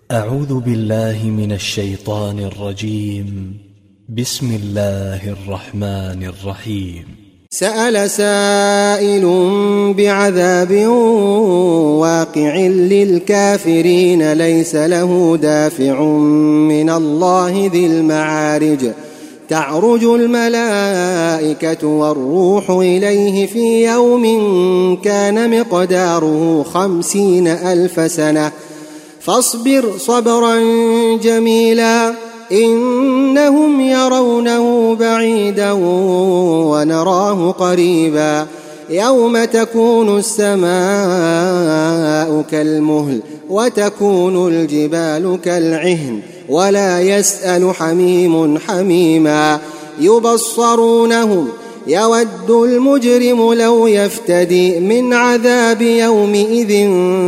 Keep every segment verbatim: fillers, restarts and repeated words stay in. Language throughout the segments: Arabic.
أعوذ بالله من الشيطان الرجيم. بسم الله الرحمن الرحيم. سأل سائل بعذاب واقع للكافرين ليس له دافع من الله ذي المعارج تعرج الملائكة والروح إليه في يوم كان مقداره خمسين ألف سنة فاصبر صبرا جميلا إنهم يرونه بعيدا ونراه قريبا يوم تكون السماء كالمهل وتكون الجبال كالعهن ولا يسأل حميم حميما يبصرونهم يود المجرم لو يفتدي من عذاب يومئذ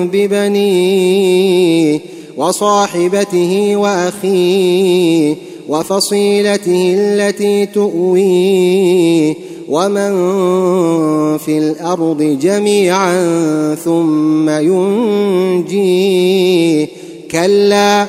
ببنيه وصاحبته وأخيه وفصيلته التي تؤويه ومن في الأرض جميعا ثم ينجيه كلا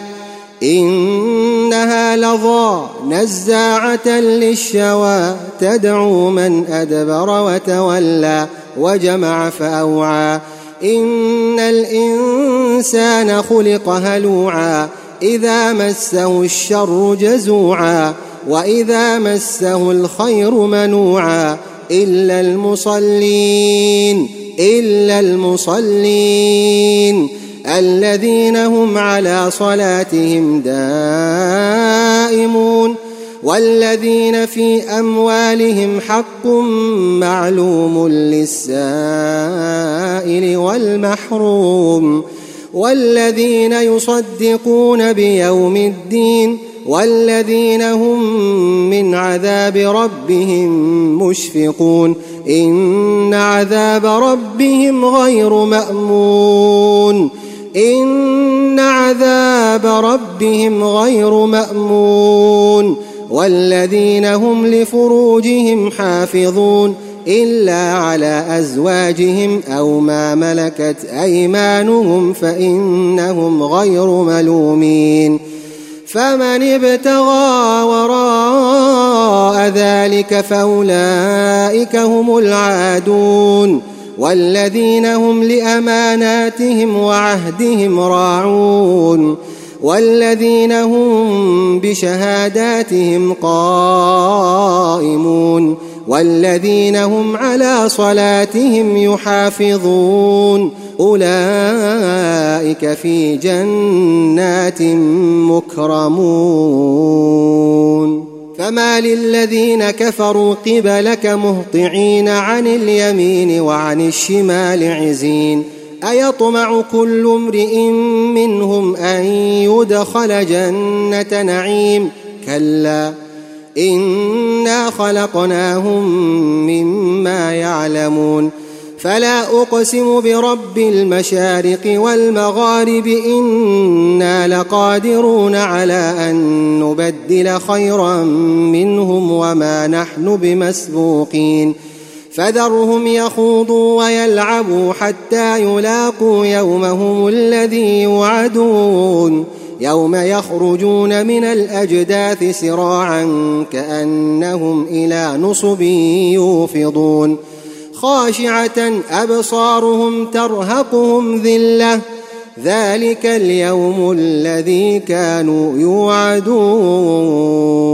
إنها لظى نزاعة للشوى تدعو من أدبر وتولى وجمع فأوعى إن الإنسان خلق هلوعا إذا مسه الشر جزوعا وإذا مسه الخير منوعا إلا المصلين إلا المصلين الذين هم على صلاتهم دائمون والذين في أموالهم حق معلوم للسائل والمحروم والذين يصدقون بيوم الدين والذين هم من عذاب ربهم مشفقون إن عذاب ربهم غير مأمون إن عذاب ربهم غير مأمون والذين هم لفروجهم حافظون إلا على أزواجهم أو ما ملكت أيمانهم فإنهم غير ملومين فمن ابتغى وراء ذلك فأولئك هم العادون والذين هم لأماناتهم وعهدهم راعون والذين هم بشهاداتهم قائمون والذين هم على صلاتهم يحافظون أولئك في جنات مكرمون فما للذين كفروا قبلك مهطعين عن اليمين وعن الشمال عزين أيطمع كل امرئ منهم أن يدخل جنة نعيم كلا إنا خلقناهم مما يعلمون فلا أقسم برب المشارق والمغارب إنا لقادرون على أن نبدل خيرا منهم وما نحن بمسبوقين فذرهم يخوضوا ويلعبوا حتى يلاقوا يومهم الذي يوعدون يوم يخرجون من الأجداث سراعا كأنهم إلى نصب يوفضون خاشعة أبصارهم ترهقهم ذلة ذلك اليوم الذي كانوا يوعدون.